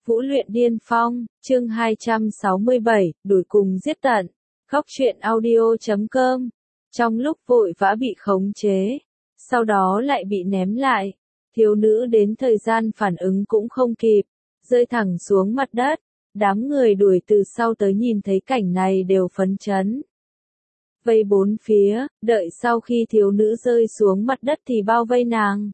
Vũ luyện điên phong, chương 267, đuổi cùng giết tận. Góc truyện audio.com. Trong lúc vội vã bị khống chế, sau đó lại bị ném lại, thiếu nữ đến thời gian phản ứng cũng không kịp, rơi thẳng xuống mặt đất. Đám người đuổi từ sau tới nhìn thấy cảnh này đều phấn chấn. Vây bốn phía, đợi sau khi thiếu nữ rơi xuống mặt đất thì bao vây nàng.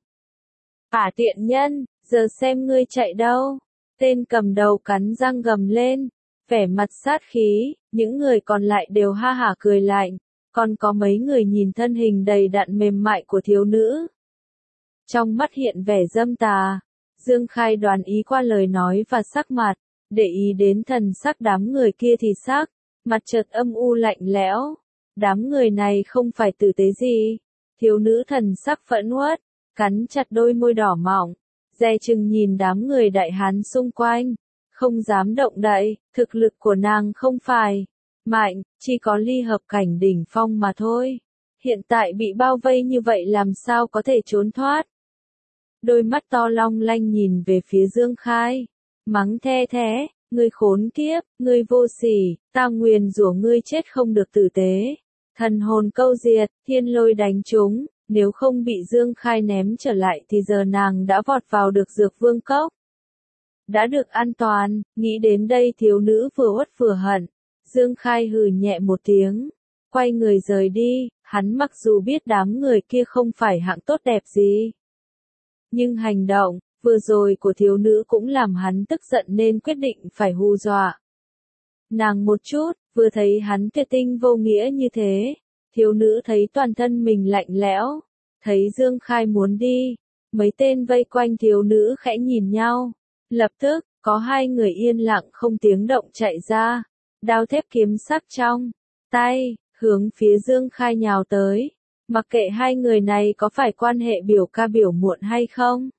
Tiện nhân, giờ xem ngươi chạy đâu. Tên cầm đầu cắn răng gầm lên, vẻ mặt sát khí, những người còn lại đều ha hả cười lạnh, còn có mấy người nhìn thân hình đầy đặn mềm mại của thiếu nữ. Trong mắt hiện vẻ dâm tà, Dương Khai đoán ý qua lời nói và sắc mặt, để ý đến thần sắc đám người kia thì sắc, mặt chợt âm u lạnh lẽo, đám người này không phải tử tế gì. Thiếu nữ thần sắc phẫn uất, cắn chặt đôi môi đỏ mọng, dè chừng nhìn đám người đại hán xung quanh, không dám động đậy, thực lực của nàng không phải mạnh, chỉ có ly hợp cảnh đỉnh phong mà thôi. Hiện tại bị bao vây như vậy làm sao có thể trốn thoát. Đôi mắt to long lanh nhìn về phía Dương Khai, mắng the thé, ngươi khốn kiếp, ngươi vô sỉ, ta nguyền rủa ngươi chết không được tử tế. Thần hồn câu diệt, thiên lôi đánh trúng. Nếu không bị Dương Khai ném trở lại thì giờ nàng đã vọt vào được dược vương cốc. Đã được an toàn, nghĩ đến đây thiếu nữ vừa uất vừa hận. Dương Khai hừ nhẹ một tiếng, quay người rời đi, hắn mặc dù biết đám người kia không phải hạng tốt đẹp gì. Nhưng hành động, vừa rồi của thiếu nữ cũng làm hắn tức giận nên quyết định phải hù dọa nàng một chút, vừa thấy hắn tuyệt tình vô nghĩa như thế. Thiếu nữ thấy toàn thân mình lạnh lẽo, thấy Dương Khai muốn đi, mấy tên vây quanh thiếu nữ khẽ nhìn nhau, lập tức, có hai người yên lặng không tiếng động chạy ra, đao thép kiếm sắc trong tay, hướng phía Dương Khai nhào tới, mặc kệ hai người này có phải quan hệ biểu ca biểu muội hay không.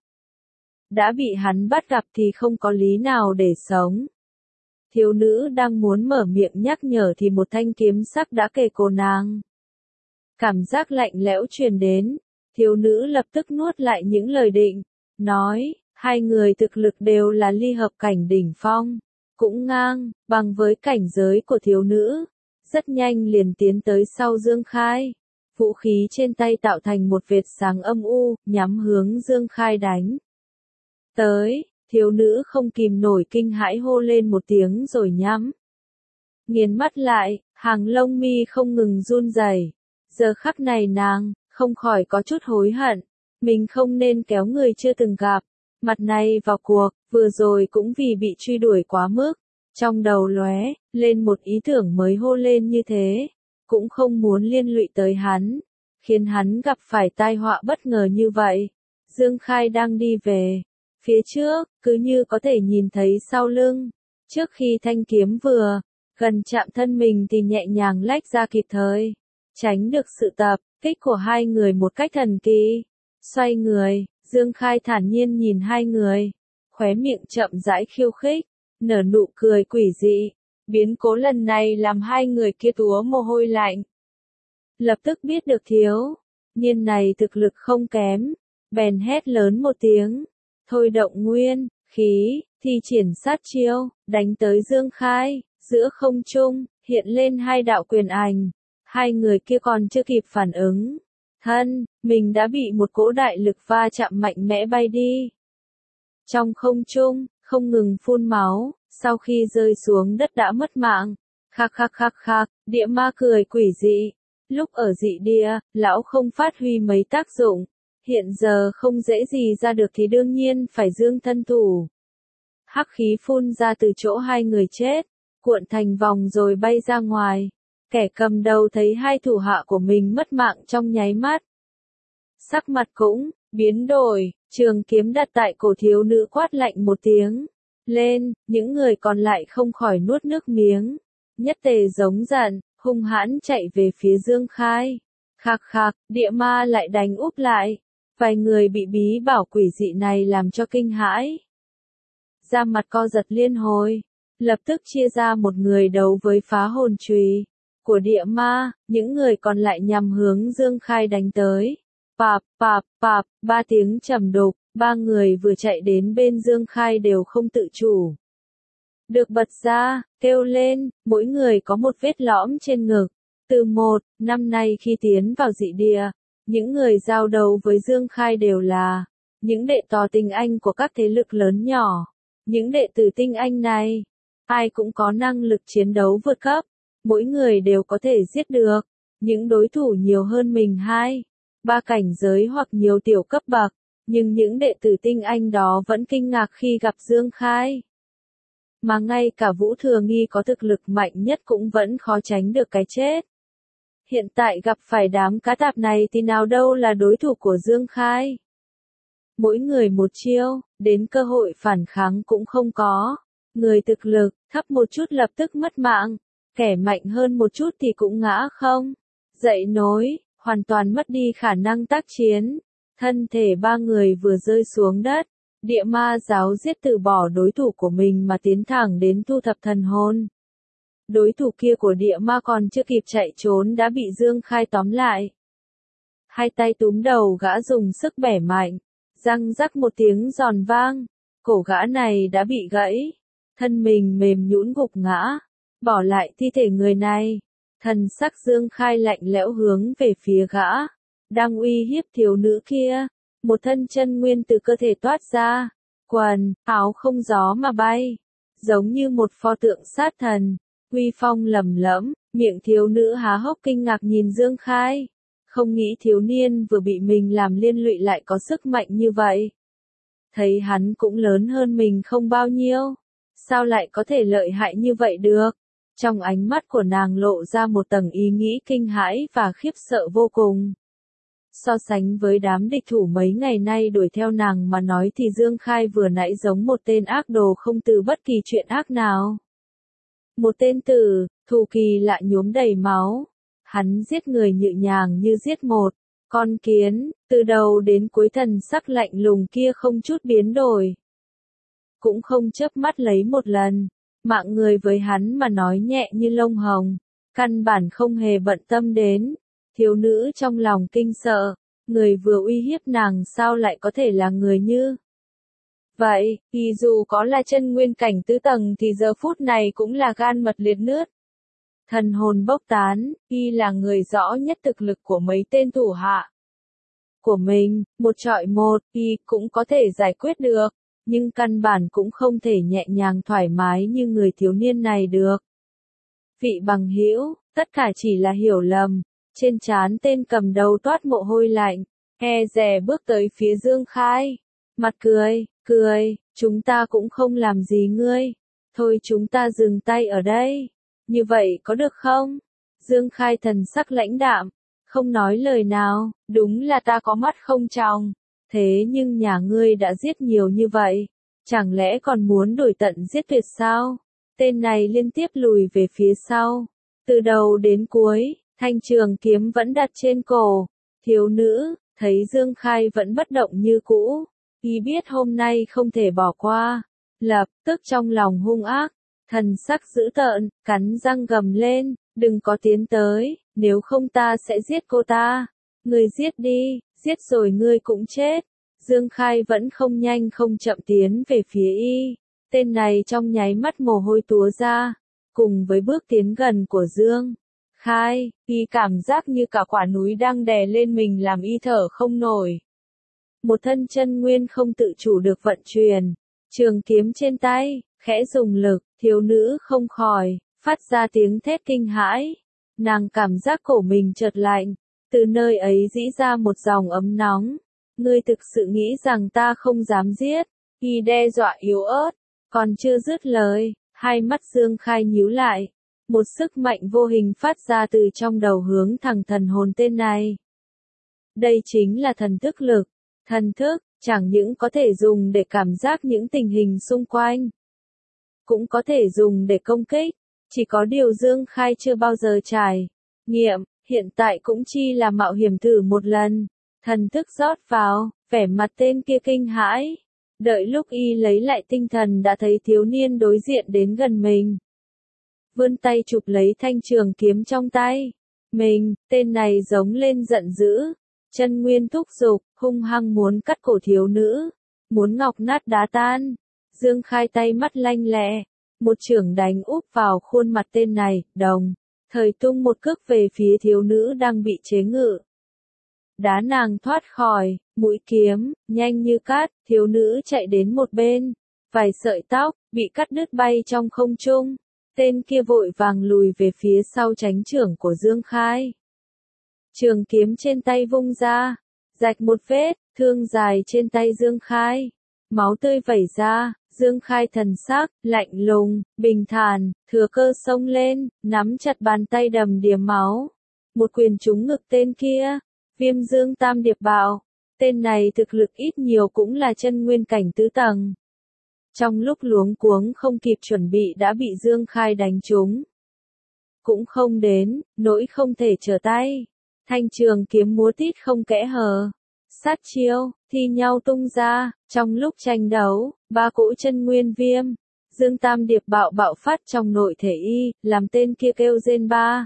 Đã bị hắn bắt gặp thì không có lý nào để sống. Thiếu nữ đang muốn mở miệng nhắc nhở thì một thanh kiếm sắc đã kề cổ nàng. Cảm giác lạnh lẽo truyền đến, thiếu nữ lập tức nuốt lại những lời định, nói, hai người thực lực đều là ly hợp cảnh đỉnh phong, cũng ngang, bằng với cảnh giới của thiếu nữ, rất nhanh liền tiến tới sau Dương Khai. Vũ khí trên tay tạo thành một vệt sáng âm u, nhắm hướng Dương Khai đánh tới, thiếu nữ không kìm nổi kinh hãi hô lên một tiếng rồi nhắm nghiến mắt lại, hàng lông mi không ngừng run rẩy. Giờ khắc này nàng, không khỏi có chút hối hận, mình không nên kéo người chưa từng gặp, mặt này vào cuộc, vừa rồi cũng vì bị truy đuổi quá mức, trong đầu lóe lên một ý tưởng mới hô lên như thế, cũng không muốn liên lụy tới hắn, khiến hắn gặp phải tai họa bất ngờ như vậy. Dương Khai đang đi về phía trước, cứ như có thể nhìn thấy sau lưng, trước khi thanh kiếm vừa gần chạm thân mình thì nhẹ nhàng lách ra kịp thời, tránh được sự tập kích của hai người một cách thần kỳ. Xoay người, Dương Khai thản nhiên nhìn hai người, khóe miệng chậm rãi khiêu khích, nở nụ cười quỷ dị. Biến cố lần này làm hai người kia túa mồ hôi lạnh. Lập tức biết được thiếu niên này thực lực không kém, bèn hét lớn một tiếng, thôi động nguyên khí, thi triển sát chiêu, đánh tới Dương Khai. Giữa không trung hiện lên hai đạo quyền ảnh. Hai người kia còn chưa kịp phản ứng, mình đã bị một cỗ đại lực va chạm mạnh mẽ bay đi. Trong không trung, không ngừng phun máu, sau khi rơi xuống đất đã mất mạng. Khắc khắc khắc khắc, địa ma cười quỷ dị. Lúc ở dị địa, lão không phát huy mấy tác dụng. Hiện giờ không dễ gì ra được thì đương nhiên phải dương thân thủ. Hắc khí phun ra từ chỗ hai người chết, cuộn thành vòng rồi bay ra ngoài. Kẻ cầm đầu thấy hai thủ hạ của mình mất mạng trong nháy mắt. Sắc mặt cũng biến đổi, trường kiếm đặt tại cổ thiếu nữ quát lạnh một tiếng lên, những người còn lại không khỏi nuốt nước miếng. Nhất tề giống giận, hung hãn chạy về phía Dương Khai. Khạc khạc, địa ma lại đánh úp lại. Vài người bị bí bảo quỷ dị này làm cho kinh hãi. Da mặt co giật liên hồi, lập tức chia ra một người đấu với phá hồn chùy của địa ma, những người còn lại nhằm hướng Dương Khai đánh tới. Pạp, pạp, pạp, ba tiếng trầm đục, ba người vừa chạy đến bên Dương Khai đều không tự chủ được bật ra, kêu lên, mỗi người có một vết lõm trên ngực. Từ 1 năm nay khi tiến vào dị địa, những người giao đấu với Dương Khai đều là những đệ tò tinh anh của các thế lực lớn nhỏ. Những đệ tử tinh anh này, ai cũng có năng lực chiến đấu vượt cấp, mỗi người đều có thể giết được những đối thủ nhiều hơn mình 2, 3 cảnh giới hoặc nhiều tiểu cấp bậc, nhưng những đệ tử tinh anh đó vẫn kinh ngạc khi gặp Dương Khai. Mà ngay cả Vũ Thừa Nghi có thực lực mạnh nhất cũng vẫn khó tránh được cái chết. Hiện tại gặp phải đám cá tạp này thì nào đâu là đối thủ của Dương Khai. Mỗi người một chiêu, đến cơ hội phản kháng cũng không có. Người thực lực thấp một chút lập tức mất mạng, kẻ mạnh hơn một chút thì cũng ngã không dậy nổi, hoàn toàn mất đi khả năng tác chiến. Thân thể ba người vừa rơi xuống đất, địa ma giáo giết từ bỏ đối thủ của mình mà tiến thẳng đến thu thập thần hồn. Đối thủ kia của địa ma còn chưa kịp chạy trốn đã bị Dương Khai tóm lại. Hai tay túm đầu gã dùng sức bẻ mạnh, răng rắc một tiếng giòn vang, cổ gã này đã bị gãy, thân mình mềm nhũn gục ngã, bỏ lại thi thể người này. Thần sắc Dương Khai lạnh lẽo hướng về phía gã đang uy hiếp thiếu nữ kia, một thân chân nguyên từ cơ thể toát ra, quần áo không gió mà bay, giống như một pho tượng sát thần, uy phong lầm lẫm. Miệng thiếu nữ há hốc kinh ngạc nhìn Dương Khai, không nghĩ thiếu niên vừa bị mình làm liên lụy lại có sức mạnh như vậy. Thấy hắn cũng lớn hơn mình không bao nhiêu, sao lại có thể lợi hại như vậy được? Trong ánh mắt của nàng lộ ra một tầng ý nghĩ kinh hãi và khiếp sợ vô cùng. So sánh với đám địch thủ mấy ngày nay đuổi theo nàng mà nói thì Dương Khai vừa nãy giống một tên ác đồ không từ bất kỳ chuyện ác nào. Một tên tử thủ kỳ lạ nhuốm đầy máu. Hắn giết người nhẹ nhàng như giết một con kiến, từ đầu đến cuối thần sắc lạnh lùng kia không chút biến đổi. Cũng không chớp mắt lấy một lần, mạng người với hắn mà nói nhẹ như lông hồng, căn bản không hề bận tâm đến. Thiếu nữ trong lòng kinh sợ, người vừa uy hiếp nàng sao lại có thể là người như vậy, thì dù có là chân nguyên cảnh tứ tầng thì giờ phút này cũng là gan mật liệt nướt. Thần hồn bốc tán, y là người rõ nhất thực lực của mấy tên thủ hạ của mình, một trọi một, y cũng có thể giải quyết được, nhưng căn bản cũng không thể nhẹ nhàng thoải mái như người thiếu niên này được. Vị bằng hữu, tất cả chỉ là hiểu lầm. Trên trán tên cầm đầu toát mồ hôi lạnh, e dè bước tới phía Dương Khai, mặt cười, chúng ta cũng không làm gì ngươi, thôi chúng ta dừng tay ở đây, như vậy có được không? Dương Khai thần sắc lãnh đạm, không nói lời nào, đúng là ta có mắt không tròng, thế nhưng nhà ngươi đã giết nhiều như vậy, chẳng lẽ còn muốn đuổi tận giết tuyệt sao? Tên này liên tiếp lùi về phía sau, từ đầu đến cuối. Thanh trường kiếm vẫn đặt trên cổ. Thiếu nữ, thấy Dương Khai vẫn bất động như cũ. Y biết hôm nay không thể bỏ qua. Lập tức trong lòng hung ác. Thần sắc dữ tợn, cắn răng gầm lên. Đừng có tiến tới, nếu không ta sẽ giết cô ta. Ngươi giết đi, giết rồi ngươi cũng chết. Dương Khai vẫn không nhanh không chậm tiến về phía y. Tên này trong nháy mắt mồ hôi túa ra. Cùng với bước tiến gần của Dương Khai, y cảm giác như cả quả núi đang đè lên mình làm y thở không nổi. Một thân chân nguyên không tự chủ được vận chuyển, trường kiếm trên tay, khẽ dùng lực, thiếu nữ không khỏi phát ra tiếng thét kinh hãi. Nàng cảm giác cổ mình chợt lạnh, từ nơi ấy rĩ ra một dòng ấm nóng. Ngươi thực sự nghĩ rằng ta không dám giết? Y đe dọa yếu ớt, còn chưa dứt lời, hai mắt Dương Khai nhíu lại. Một sức mạnh vô hình phát ra từ trong đầu hướng thẳng thần hồn tên này. Đây chính là thần thức lực. Thần thức, chẳng những có thể dùng để cảm giác những tình hình xung quanh, cũng có thể dùng để công kích. Chỉ có điều Dương Khai chưa bao giờ trải nghiệm, hiện tại cũng chi là mạo hiểm thử một lần. Thần thức rót vào, vẻ mặt tên kia kinh hãi. Đợi lúc y lấy lại tinh thần đã thấy thiếu niên đối diện đến gần mình. Vươn tay chụp lấy thanh trường kiếm trong tay. Mình, tên này giống lên giận dữ. Chân nguyên thúc giục, hung hăng muốn cắt cổ thiếu nữ. Muốn ngọc nát đá tan. Dương Khai tay mắt lanh lẹ. một chưởng đánh úp vào khuôn mặt tên này, đồng thời tung một cước về phía thiếu nữ đang bị chế ngự. Đá nàng thoát khỏi, mũi kiếm, nhanh như cát, thiếu nữ chạy đến một bên. Vài sợi tóc, bị cắt đứt bay trong không trung. Tên kia vội vàng lùi về phía sau tránh chưởng của Dương Khai. Trường kiếm trên tay vung ra, rạch một vết, thương dài trên tay Dương Khai. Máu tươi vẩy ra, Dương Khai thần sắc, lạnh lùng, bình thản, thừa cơ xông lên, nắm chặt bàn tay đầm đìa máu. Một quyền trúng ngực tên kia, Viêm Dương Tam Điệp Bạo. Tên này thực lực ít nhiều cũng là chân nguyên cảnh tứ tầng. Trong lúc luống cuống không kịp chuẩn bị đã bị Dương Khai đánh trúng. Cũng không đến, nỗi không thể trở tay. Thanh trường kiếm múa tít không kẽ hở. Sát chiêu, thi nhau tung ra, trong lúc tranh đấu, ba cỗ chân nguyên viêm. Dương Tam Điệp Bạo bạo phát trong nội thể y, làm tên kia kêu rên ba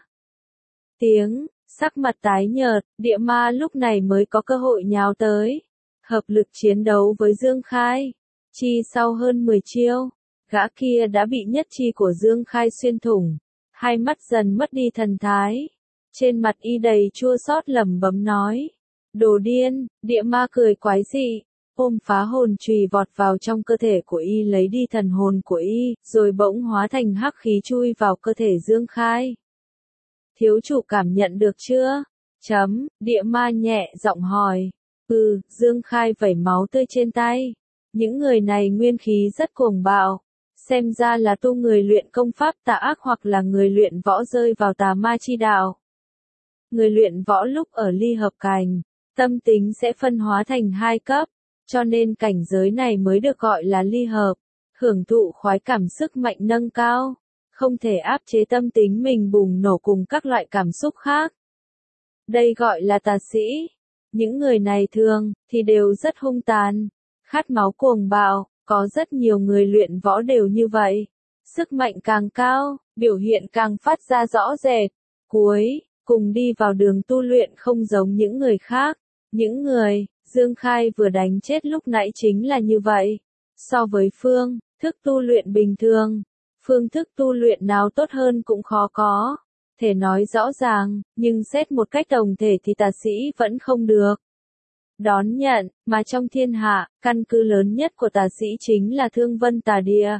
tiếng, sắc mặt tái nhợt, địa ma lúc này mới có cơ hội nhào tới. Hợp lực chiến đấu với Dương Khai. Chi sau hơn 10 chiêu, gã kia đã bị nhất chi của Dương Khai xuyên thủng. Hai mắt dần mất đi thần thái. Trên mặt y đầy chua xót lẩm bẩm nói. Đồ điên, địa ma cười quái dị. Ôm phá hồn chùy vọt vào trong cơ thể của y lấy đi thần hồn của y, rồi bỗng hóa thành hắc khí chui vào cơ thể Dương Khai. Thiếu chủ cảm nhận được chưa? Địa ma nhẹ giọng hỏi. Dương Khai vẩy máu tươi trên tay. Những người này nguyên khí rất cuồng bạo. Xem ra là tu người luyện công pháp tà ác hoặc là người luyện võ rơi vào tà ma chi đạo. Người luyện võ lúc ở ly hợp cảnh, tâm tính sẽ phân hóa thành hai cấp, cho nên cảnh giới này mới được gọi là ly hợp, hưởng thụ khoái cảm sức mạnh nâng cao, không thể áp chế tâm tính mình bùng nổ cùng các loại cảm xúc khác. Đây gọi là tà sĩ. Những người này thường thì đều rất hung tàn, khát máu cuồng bạo, có rất nhiều người luyện võ đều như vậy. Sức mạnh càng cao, biểu hiện càng phát ra rõ rệt. Cuối cùng đi vào đường tu luyện không giống những người khác. Những người Dương Khai vừa đánh chết lúc nãy chính là như vậy. So với phương thức tu luyện bình thường, phương thức tu luyện nào tốt hơn cũng khó có thể nói rõ ràng, nhưng xét một cách tổng thể thì tà sĩ vẫn không được đón nhận, mà trong thiên hạ, căn cứ lớn nhất của tà sĩ chính là Thương Vân Tà Địa.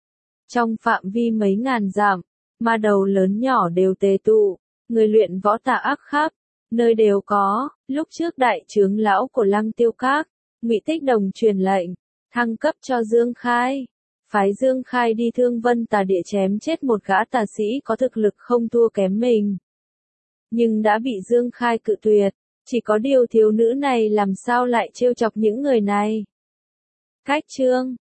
Trong phạm vi mấy ngàn dặm, ma đầu lớn nhỏ đều tề tụ, người luyện võ tà ác khắp nơi đều có. Lúc trước đại trưởng lão của Lăng Tiêu Các, Ngụy Tích Đồng truyền lệnh thăng cấp cho Dương Khai, phái Dương Khai đi Thương Vân Tà Địa chém chết một gã tà sĩ có thực lực không thua kém mình. Nhưng đã bị Dương Khai cự tuyệt. Chỉ có điều thiếu nữ này làm sao lại trêu chọc những người này. Cách chương